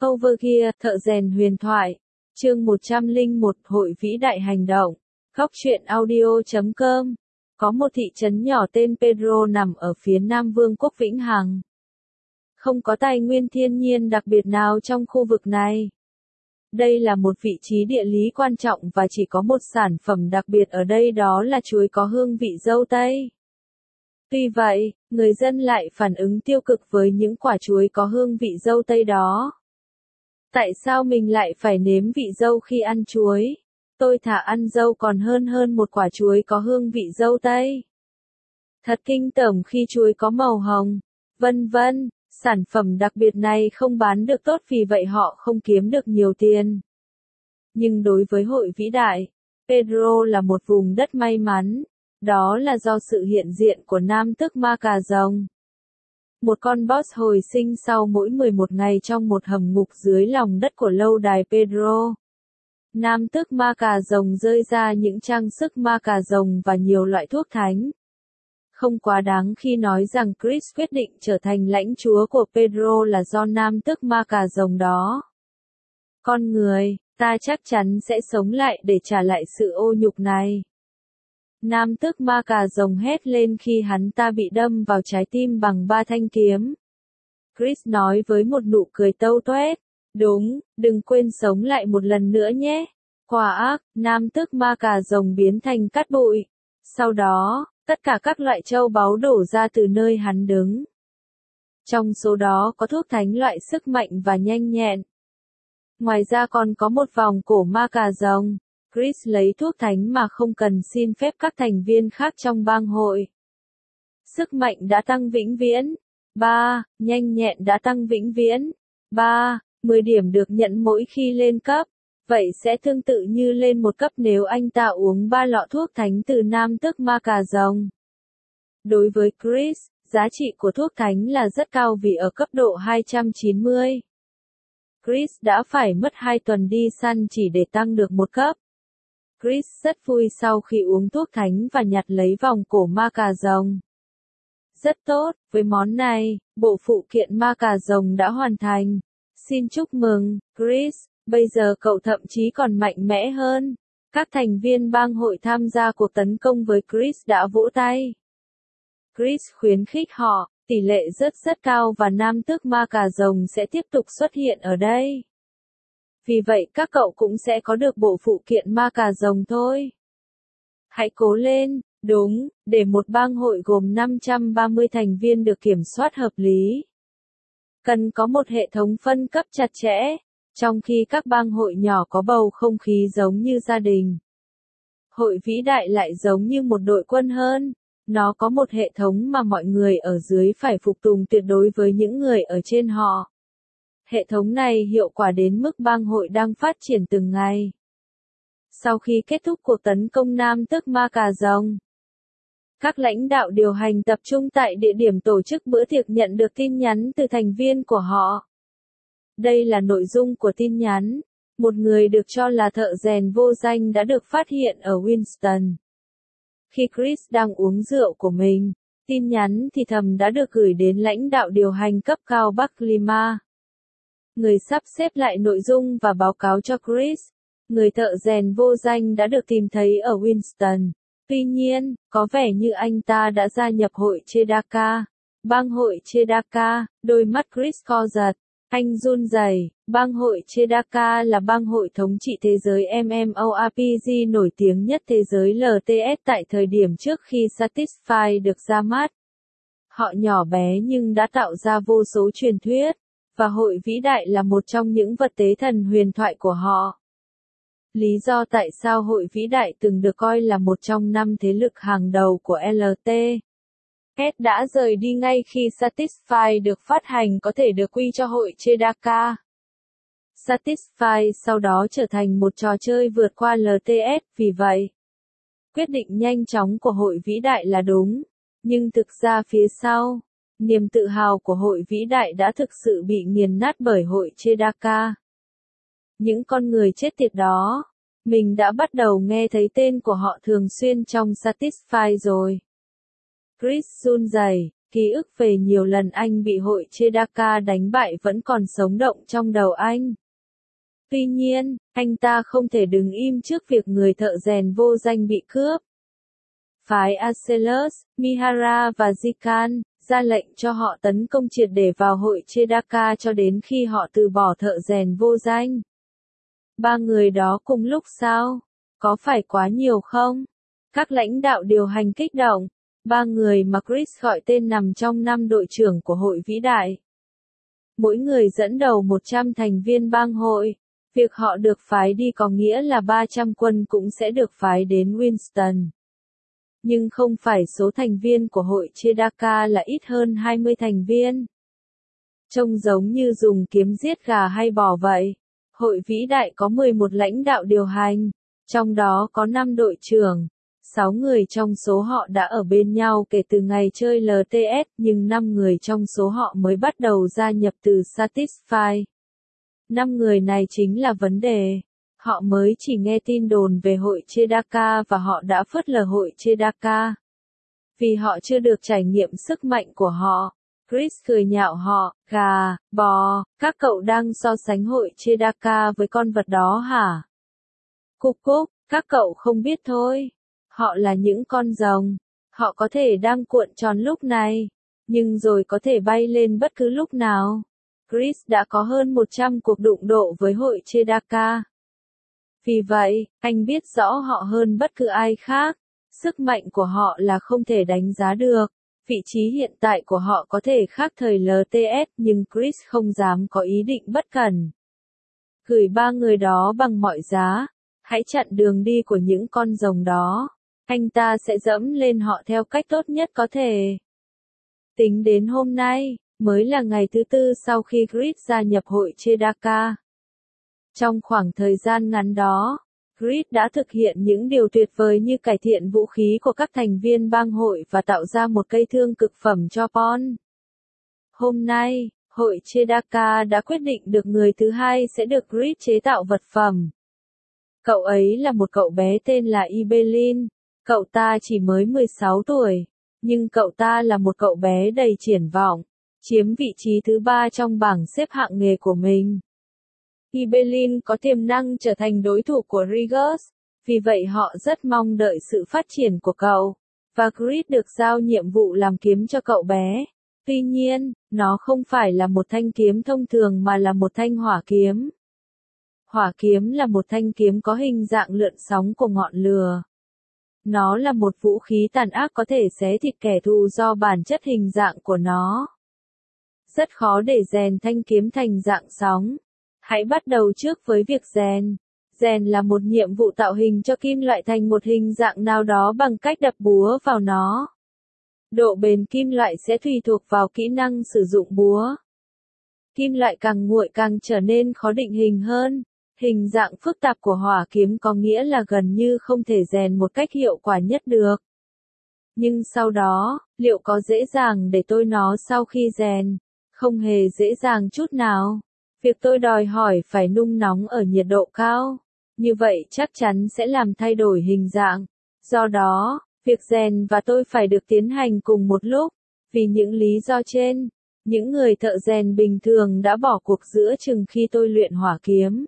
Overgear, thợ rèn huyền thoại. Chương 101, Hội vĩ đại hành động. Góc truyện audio.com. Có một thị trấn nhỏ tên Pedro nằm ở phía nam Vương quốc Vĩnh Hằng. Không có tài nguyên thiên nhiên đặc biệt nào trong khu vực này. Đây là một vị trí địa lý quan trọng và chỉ có một sản phẩm đặc biệt ở đây, đó là chuối có hương vị dâu tây. Tuy vậy, người dân lại phản ứng tiêu cực với những quả chuối có hương vị dâu tây đó. Tại sao mình lại phải nếm vị dâu khi ăn chuối? Tôi thà ăn dâu còn hơn một quả chuối có hương vị dâu tây. Thật kinh tởm khi chuối có màu hồng, vân vân. Sản phẩm đặc biệt này không bán được tốt, vì vậy họ không kiếm được nhiều tiền. Nhưng đối với hội vĩ đại, Pedro là một vùng đất may mắn. Đó là do sự hiện diện của nam tước ma cà rồng. Một con boss hồi sinh sau mỗi 11 ngày trong một hầm ngục dưới lòng đất của lâu đài Pedro. Nam tước ma cà rồng rơi ra những trang sức ma cà rồng và nhiều loại thuốc thánh. Không quá đáng khi nói rằng Chris quyết định trở thành lãnh chúa của Pedro là do nam tước ma cà rồng đó. Con người, ta chắc chắn sẽ sống lại để trả lại sự ô nhục này. Nam tước ma cà rồng hét lên khi hắn ta bị đâm vào trái tim bằng 3 thanh kiếm. Chris nói với một nụ cười tâu toét. Đúng, đừng quên sống lại một lần nữa nhé. Quả ác, nam tước ma cà rồng biến thành cát bụi. Sau đó, tất cả các loại châu báu đổ ra từ nơi hắn đứng. Trong số đó có thuốc thánh loại sức mạnh và nhanh nhẹn. Ngoài ra còn có một vòng cổ ma cà rồng. Chris lấy thuốc thánh mà không cần xin phép các thành viên khác trong bang hội. Sức mạnh đã tăng vĩnh viễn. 3. Nhanh nhẹn đã tăng vĩnh viễn. 3. 10 điểm được nhận mỗi khi lên cấp. Vậy sẽ tương tự như lên một cấp nếu anh ta uống 3 lọ thuốc thánh từ nam tước ma cà rồng. Đối với Chris, giá trị của thuốc thánh là rất cao vì ở cấp độ 290. Chris đã phải mất 2 tuần đi săn chỉ để tăng được một cấp. Chris rất vui sau khi uống thuốc thánh và nhặt lấy vòng cổ ma cà rồng. Rất tốt, với món này, bộ phụ kiện ma cà rồng đã hoàn thành. Xin chúc mừng, Chris, bây giờ cậu thậm chí còn mạnh mẽ hơn. Các thành viên bang hội tham gia cuộc tấn công với Chris đã vỗ tay. Chris khuyến khích họ, tỷ lệ rất cao và nam tước ma cà rồng sẽ tiếp tục xuất hiện ở đây. Vì vậy các cậu cũng sẽ có được bộ phụ kiện ma cà rồng thôi. Hãy cố lên, đúng, để một bang hội gồm 530 thành viên được kiểm soát hợp lý. Cần có một hệ thống phân cấp chặt chẽ, trong khi các bang hội nhỏ có bầu không khí giống như gia đình. Hội vĩ đại lại giống như một đội quân hơn. Nó có một hệ thống mà mọi người ở dưới phải phục tùng tuyệt đối với những người ở trên họ. Hệ thống này hiệu quả đến mức bang hội đang phát triển từng ngày. Sau khi kết thúc cuộc tấn công nam tước ma cà rồng, các lãnh đạo điều hành tập trung tại địa điểm tổ chức bữa tiệc nhận được tin nhắn từ thành viên của họ. Đây là nội dung của tin nhắn. Một người được cho là thợ rèn vô danh đã được phát hiện ở Winston. Khi Chris đang uống rượu của mình, tin nhắn thì thầm đã được gửi đến lãnh đạo điều hành cấp cao Bắc Lima. Người sắp xếp lại nội dung và báo cáo cho Chris. Người thợ rèn vô danh đã được tìm thấy ở Winston. Tuy nhiên, có vẻ như anh ta đã gia nhập hội Chedaka. Bang hội Chedaka, đôi mắt Chris co giật. Anh run rẩy. Bang hội Chedaka là bang hội thống trị thế giới MMORPG nổi tiếng nhất thế giới LTS tại thời điểm trước khi Satisfy được ra mắt. Họ nhỏ bé nhưng đã tạo ra vô số truyền thuyết, và hội vĩ đại là một trong những vật tế thần huyền thoại của họ. Lý do tại sao hội vĩ đại từng được coi là một trong 5 thế lực hàng đầu của LTS đã rời đi ngay khi Satisfy được phát hành có thể được quy cho hội Chedaka. Satisfy sau đó trở thành một trò chơi vượt qua LTS, vì vậy, quyết định nhanh chóng của hội vĩ đại là đúng. Nhưng thực ra phía sau, niềm tự hào của hội vĩ đại đã thực sự bị nghiền nát bởi hội Chedaka. Những con người chết tiệt đó, mình đã bắt đầu nghe thấy tên của họ thường xuyên trong Satisfy rồi. Chris run rẩy, Ký ức về nhiều lần anh bị hội Chedaka đánh bại vẫn còn sống động trong đầu anh. Tuy nhiên, anh ta không thể đứng im trước việc người thợ rèn vô danh bị cướp. Phái Arcellus, Mihara và Zikan ra lệnh cho họ tấn công triệt để vào hội Chedaka cho đến khi họ từ bỏ thợ rèn vô danh. Ba người đó cùng lúc sao? Có phải quá nhiều không? Các lãnh đạo điều hành kích động. Ba người mà Chris gọi tên nằm trong 5 đội trưởng của hội vĩ đại. Mỗi người dẫn đầu 100 thành viên bang hội. Việc họ được phái đi có nghĩa là 300 quân cũng sẽ được phái đến Winston. Nhưng không phải số thành viên của hội Chedaka là ít hơn 20 thành viên. Trông giống như dùng kiếm giết gà hay bò vậy. Hội vĩ đại có 11 lãnh đạo điều hành, trong đó có 5 đội trưởng. 6 người trong số họ đã ở bên nhau kể từ ngày chơi LTS, nhưng 5 người trong số họ mới bắt đầu gia nhập từ Satisfy. 5 người này chính là vấn đề. Họ mới chỉ nghe tin đồn về hội Chedaka và họ đã phớt lờ hội Chedaka. Vì họ chưa được trải nghiệm sức mạnh của họ. Chris cười nhạo họ, gà, bò, các cậu đang so sánh hội Chedaka với con vật đó hả? Cục cúc, các cậu không biết thôi. Họ là những con rồng. Họ có thể đang cuộn tròn lúc này, nhưng rồi có thể bay lên bất cứ lúc nào. Chris đã có hơn 100 cuộc đụng độ với hội Chedaka. Vì vậy, anh biết rõ họ hơn bất cứ ai khác. Sức mạnh của họ là không thể đánh giá được. Vị trí hiện tại của họ có thể khác thời LTS, nhưng Chris không dám có ý định bất cẩn. Gửi ba người đó bằng mọi giá. Hãy chặn đường đi của những con rồng đó. Anh ta sẽ dẫm lên họ theo cách tốt nhất có thể. Tính đến hôm nay, mới là ngày thứ 4 sau khi Chris gia nhập hội Chedaka. Trong khoảng thời gian ngắn đó, Chris đã thực hiện những điều tuyệt vời như cải thiện vũ khí của các thành viên bang hội và tạo ra một cây thương cực phẩm cho Pawn. Hôm nay, hội Chedaka đã quyết định được người thứ hai sẽ được Chris chế tạo vật phẩm. Cậu ấy là một cậu bé tên là Ibelin. Cậu ta chỉ mới 16 tuổi, nhưng cậu ta là một cậu bé đầy triển vọng, chiếm vị trí thứ 3 trong bảng xếp hạng nghề của mình. Ibelin có tiềm năng trở thành đối thủ của Rigus, vì vậy họ rất mong đợi sự phát triển của cậu, và Chris được giao nhiệm vụ làm kiếm cho cậu bé. Tuy nhiên, nó không phải là một thanh kiếm thông thường mà là một thanh hỏa kiếm. Hỏa kiếm là một thanh kiếm có hình dạng lượn sóng của ngọn lửa. Nó là một vũ khí tàn ác có thể xé thịt kẻ thù do bản chất hình dạng của nó. Rất khó để rèn thanh kiếm thành dạng sóng. Hãy bắt đầu trước với việc rèn. Rèn là một nhiệm vụ tạo hình cho kim loại thành một hình dạng nào đó bằng cách đập búa vào nó. Độ bền kim loại sẽ tùy thuộc vào kỹ năng sử dụng búa. Kim loại càng nguội càng trở nên khó định hình hơn. Hình dạng phức tạp của hỏa kiếm có nghĩa là gần như không thể rèn một cách hiệu quả nhất được. Nhưng sau đó, liệu có dễ dàng để tôi nó sau khi rèn? Không hề dễ dàng chút nào. Việc tôi đòi hỏi phải nung nóng ở nhiệt độ cao. Như vậy chắc chắn sẽ làm thay đổi hình dạng. Do đó, việc rèn và tôi phải được tiến hành cùng một lúc. Vì những lý do trên, những người thợ rèn bình thường đã bỏ cuộc giữa chừng khi tôi luyện hỏa kiếm.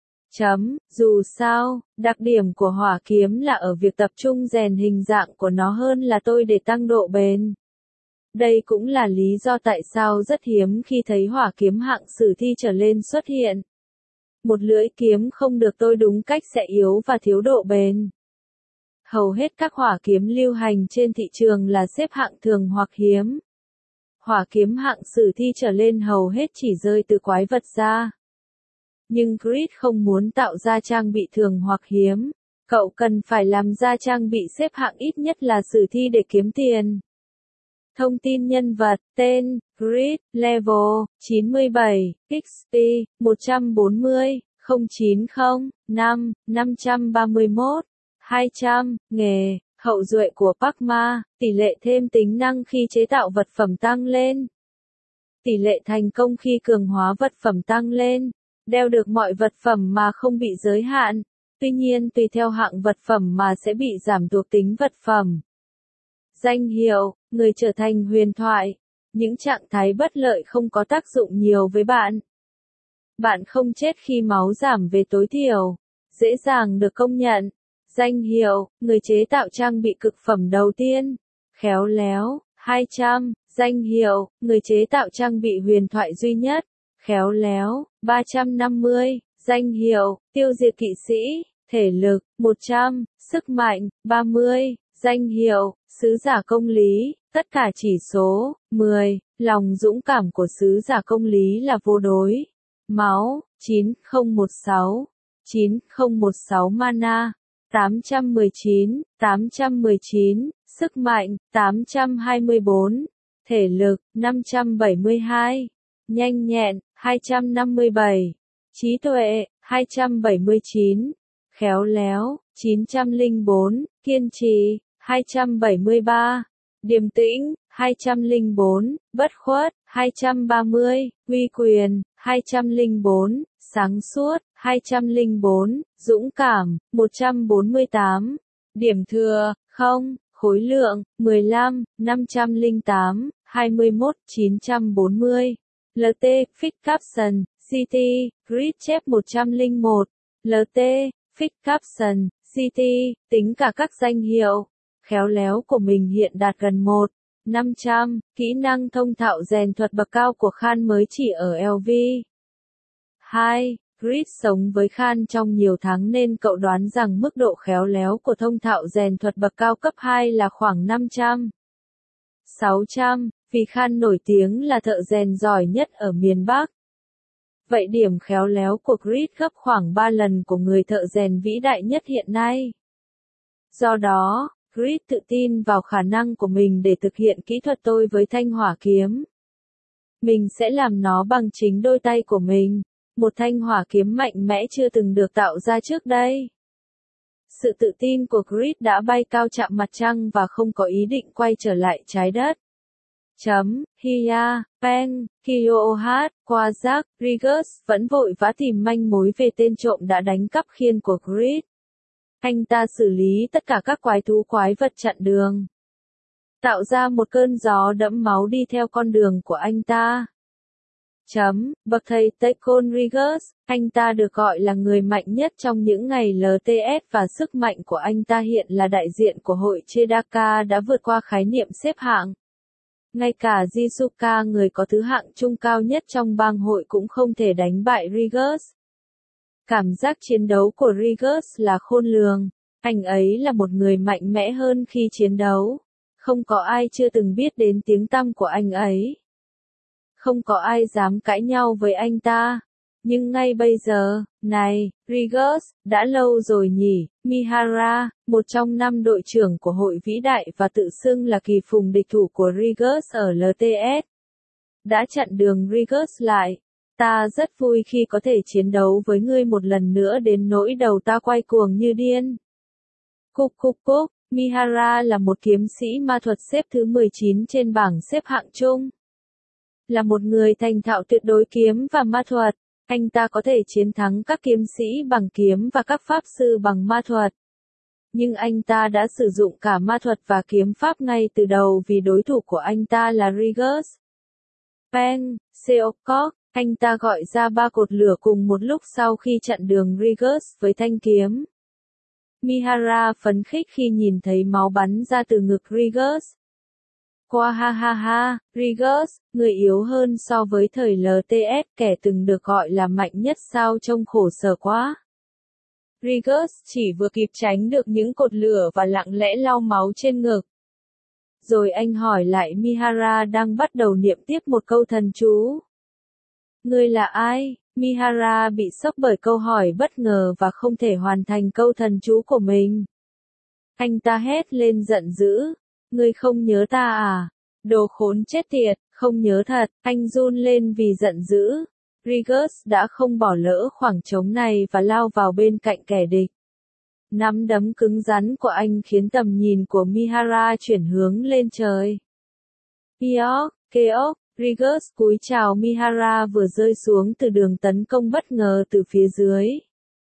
Dù sao, đặc điểm của hỏa kiếm là ở việc tập trung rèn hình dạng của nó hơn là tôi để tăng độ bền. Đây cũng là lý do tại sao rất hiếm khi thấy hỏa kiếm hạng sử thi trở lên xuất hiện. Một lưỡi kiếm không được tôi đúng cách sẽ yếu và thiếu độ bền. Hầu hết các hỏa kiếm lưu hành trên thị trường là xếp hạng thường hoặc hiếm. Hỏa kiếm hạng sử thi trở lên hầu hết chỉ rơi từ quái vật ra. Nhưng Chris không muốn tạo ra trang bị thường hoặc hiếm. Cậu cần phải làm ra trang bị xếp hạng ít nhất là sử thi để kiếm tiền. Thông tin nhân vật, tên, Chris, level, 97, XP, 140, 090, 5, 531, 200, nghề, hậu duệ của Pakma, tỷ lệ thêm tính năng khi chế tạo vật phẩm tăng lên. Tỷ lệ thành công khi cường hóa vật phẩm tăng lên. Đeo được mọi vật phẩm mà không bị giới hạn. Tuy nhiên tùy theo hạng vật phẩm mà sẽ bị giảm thuộc tính vật phẩm. Danh hiệu, người trở thành huyền thoại. Những trạng thái bất lợi không có tác dụng nhiều với bạn. Bạn không chết khi máu giảm về tối thiểu. Dễ dàng được công nhận. Danh hiệu, người chế tạo trang bị cực phẩm đầu tiên. Khéo léo, 200. Danh hiệu, người chế tạo trang bị huyền thoại duy nhất. Khéo léo, 350. Danh hiệu, tiêu diệt kỵ sĩ. Thể lực, 100. Sức mạnh, 30. Danh hiệu, sứ giả công lý. Tất cả chỉ số, 10. Lòng dũng cảm của sứ giả công lý là vô đối. Máu, 9016. 9016 mana. 819. 819. Sức mạnh, 824. Thể lực, 572. Nhanh nhẹn, 257. Trí tuệ, 279. Khéo léo, 904. Kiên trì, 273. Điềm tĩnh, 204. Bất khuất, 230. Uy quyền, 204. Sáng suốt, 204. Dũng cảm, 148. Điểm thừa, 0. Khối lượng, 15. 508. 21. 940. LT, Fit Capson, CT, Grid chép 101. LT, Fit Capson, CT, tính cả các danh hiệu. Khéo léo của mình hiện đạt gần 1.500. Kỹ năng thông thạo rèn thuật bậc cao của Khan mới chỉ ở LV. 2. Grid sống với Khan trong nhiều tháng nên cậu đoán rằng mức độ khéo léo của thông thạo rèn thuật bậc cao cấp 2 là khoảng 500. 600. Vì Khan nổi tiếng là thợ rèn giỏi nhất ở miền Bắc. Vậy điểm khéo léo của Grid gấp khoảng 3 lần của người thợ rèn vĩ đại nhất hiện nay. Do đó, Grid tự tin vào khả năng của mình để thực hiện kỹ thuật tôi với thanh hỏa kiếm. Mình sẽ làm nó bằng chính đôi tay của mình. Một thanh hỏa kiếm mạnh mẽ chưa từng được tạo ra trước đây. Sự tự tin của Grid đã bay cao chạm mặt trăng và không có ý định quay trở lại trái đất. Hia, Peng, Kyohat, Quazak, Rigus vẫn vội vã tìm manh mối về tên trộm đã đánh cắp khiên của Grid. Anh ta xử lý tất cả các quái thú quái vật chặn đường. Tạo ra một cơn gió đẫm máu đi theo con đường của anh ta. Bậc thầy Tekon Rigus, anh ta được gọi là người mạnh nhất trong những ngày LTS và sức mạnh của anh ta hiện là đại diện của hội Chedaka đã vượt qua khái niệm xếp hạng. Ngay cả Jisuka người có thứ hạng trung cao nhất trong bang hội cũng không thể đánh bại Rigus. Cảm giác chiến đấu của Rigus là khôn lường. Anh ấy là một người mạnh mẽ hơn khi chiến đấu. Không có ai chưa từng biết đến tiếng tăm của anh ấy. Không có ai dám cãi nhau với anh ta. Nhưng ngay bây giờ, này, Rigus, đã lâu rồi nhỉ, Mihara, một trong 5 đội trưởng của hội vĩ đại và tự xưng là kỳ phùng địch thủ của Rigus ở LTS. Đã chặn đường Rigus lại. Ta rất vui khi có thể chiến đấu với ngươi một lần nữa đến nỗi đầu ta quay cuồng như điên. Cục, Mihara là một kiếm sĩ ma thuật xếp thứ 19 trên bảng xếp hạng chung. Là một người thành thạo tuyệt đối kiếm và ma thuật, anh ta có thể chiến thắng các kiếm sĩ bằng kiếm và các pháp sư bằng ma thuật. Nhưng anh ta đã sử dụng cả ma thuật và kiếm pháp ngay từ đầu vì đối thủ của anh ta là Rigus. Peng, Seokok, anh ta gọi ra 3 cột lửa cùng một lúc sau khi chặn đường Rigus với thanh kiếm. Mihara phấn khích khi nhìn thấy máu bắn ra từ ngực Rigus. Qua ha, Rigus, người yếu hơn so với thời LTS, kẻ từng được gọi là mạnh nhất sao trông khổ sở quá. Rigus chỉ vừa kịp tránh được những cột lửa và lặng lẽ lau máu trên ngực. Rồi anh hỏi lại Mihara đang bắt đầu niệm tiếp một câu thần chú. Ngươi là ai? Mihara bị sốc bởi câu hỏi bất ngờ và không thể hoàn thành câu thần chú của mình. Anh ta hét lên giận dữ. Ngươi không nhớ ta à? Đồ khốn chết tiệt, không nhớ thật, anh run lên vì giận dữ. Rigus đã không bỏ lỡ khoảng trống này và lao vào bên cạnh kẻ địch. Nắm đấm cứng rắn của anh khiến tầm nhìn của Mihara chuyển hướng lên trời. Keok, Rigus cúi chào Mihara vừa rơi xuống từ đường tấn công bất ngờ từ phía dưới.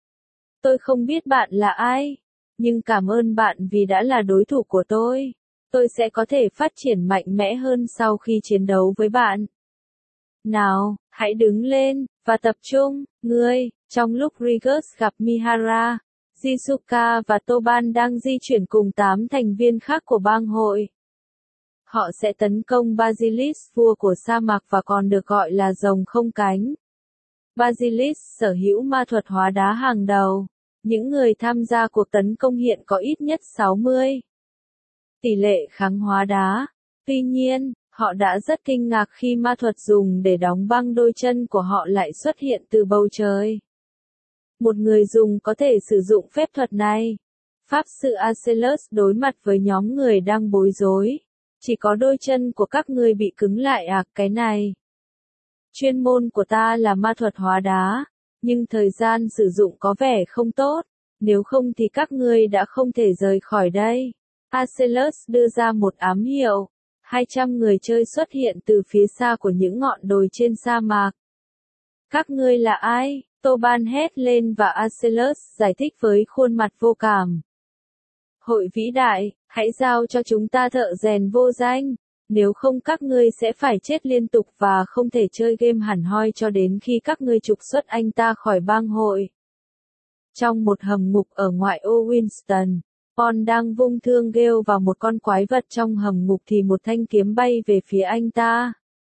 Tôi không biết bạn là ai, nhưng cảm ơn bạn vì đã là đối thủ của tôi. tôi sẽ có thể phát triển mạnh mẽ hơn sau khi chiến đấu với bạn. Nào, hãy đứng lên, và tập trung, ngươi. Trong lúc Rigus gặp Mihara, Jisuka và Toban đang di chuyển cùng 8 thành viên khác của bang hội. Họ sẽ tấn công Basilisk, vua của sa mạc và còn được gọi là rồng không cánh. Basilisk sở hữu ma thuật hóa đá hàng đầu. Những người tham gia cuộc tấn công hiện có ít nhất 60 tỷ lệ kháng hóa đá. Tuy nhiên, họ đã rất kinh ngạc khi ma thuật dùng để đóng băng đôi chân của họ lại xuất hiện từ bầu trời. Một người dùng có thể sử dụng phép thuật này. Pháp sư Arcelus đối mặt với nhóm người đang bối rối. Chỉ có đôi chân của các ngươi bị cứng lại à, cái này. Chuyên môn của ta là ma thuật hóa đá, nhưng thời gian sử dụng có vẻ không tốt, nếu không thì các ngươi đã không thể rời khỏi đây. Arcelus đưa ra một ám hiệu. 200 người chơi xuất hiện từ phía xa của những ngọn đồi trên sa mạc. Các ngươi là ai? Toban hét lên và Arcelus giải thích với khuôn mặt vô cảm. Hội vĩ đại, hãy giao cho chúng ta thợ rèn vô danh, nếu không các ngươi sẽ phải chết liên tục và không thể chơi game hẳn hoi cho đến khi các ngươi trục xuất anh ta khỏi bang hội. Trong một hầm ngục ở ngoại ô Winston, Paul đang vung thương ghêu vào một con quái vật trong hầm ngục thì một thanh kiếm bay về phía anh ta.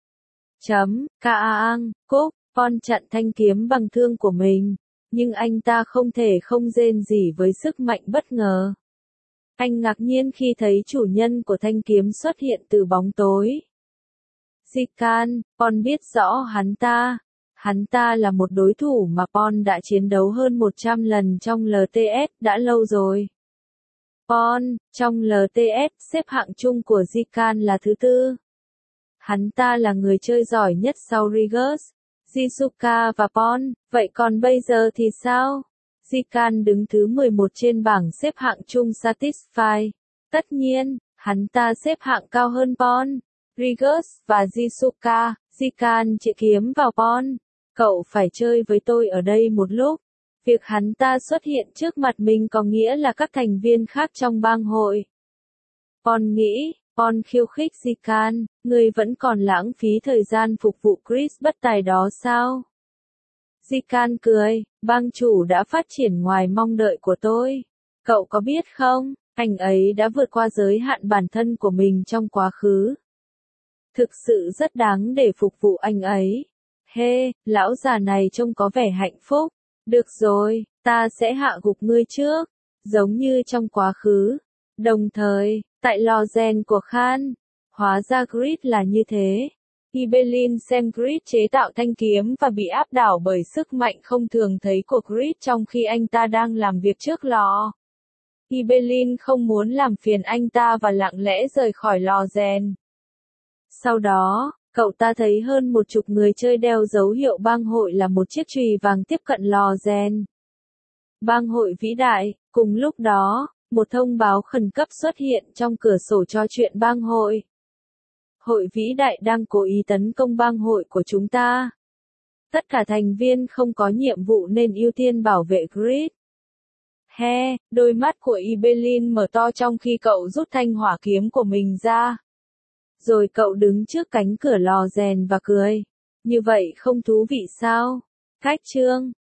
Caang, cúc, Paul chặn thanh kiếm bằng thương của mình, nhưng anh ta không thể không rên rỉ với sức mạnh bất ngờ. Anh ngạc nhiên khi thấy chủ nhân của thanh kiếm xuất hiện từ bóng tối. Zikan, Paul biết rõ hắn ta là một đối thủ mà Paul đã chiến đấu hơn 100 lần trong LTS đã lâu rồi. Paul, trong LTS, xếp hạng chung của Zikan là thứ 4. Hắn ta là người chơi giỏi nhất sau Rigus, Jisuka và Paul, vậy còn bây giờ thì sao? Zikan đứng thứ 11 trên bảng xếp hạng chung Satisfy. Tất nhiên, hắn ta xếp hạng cao hơn Paul, Rigus và Jisuka. Zikan chĩa kiếm vào Paul. Cậu phải chơi với tôi ở đây một lúc. Việc hắn ta xuất hiện trước mặt mình có nghĩa là các thành viên khác trong bang hội. Paul nghĩ, Paul khiêu khích Zikan, ngươi vẫn còn lãng phí thời gian phục vụ Chris bất tài đó sao? Zikan cười, bang chủ đã phát triển ngoài mong đợi của tôi. Cậu có biết không, anh ấy đã vượt qua giới hạn bản thân của mình trong quá khứ. Thực sự rất đáng để phục vụ anh ấy. Lão già này trông có vẻ hạnh phúc. Được rồi, ta sẽ hạ gục ngươi trước, giống như trong quá khứ. Đồng thời, tại lò rèn của Khan, hóa ra Grid là như thế. Ibelin xem Grid chế tạo thanh kiếm và bị áp đảo bởi sức mạnh không thường thấy của Grid trong khi anh ta đang làm việc trước lò. Ibelin không muốn làm phiền anh ta và lặng lẽ rời khỏi lò rèn. Sau đó, cậu ta thấy hơn 10 người chơi đeo dấu hiệu bang hội là một chiếc chùy vàng tiếp cận lò rèn. Bang hội vĩ đại, cùng lúc đó, một thông báo khẩn cấp xuất hiện trong cửa sổ trò chuyện bang hội. Hội vĩ đại đang cố ý tấn công bang hội của chúng ta. Tất cả thành viên không có nhiệm vụ nên ưu tiên bảo vệ Grid. Đôi mắt của Ibelin mở to trong khi cậu rút thanh hỏa kiếm của mình ra. Rồi cậu đứng trước cánh cửa lò rèn và cười. Như vậy không thú vị sao? Cách chương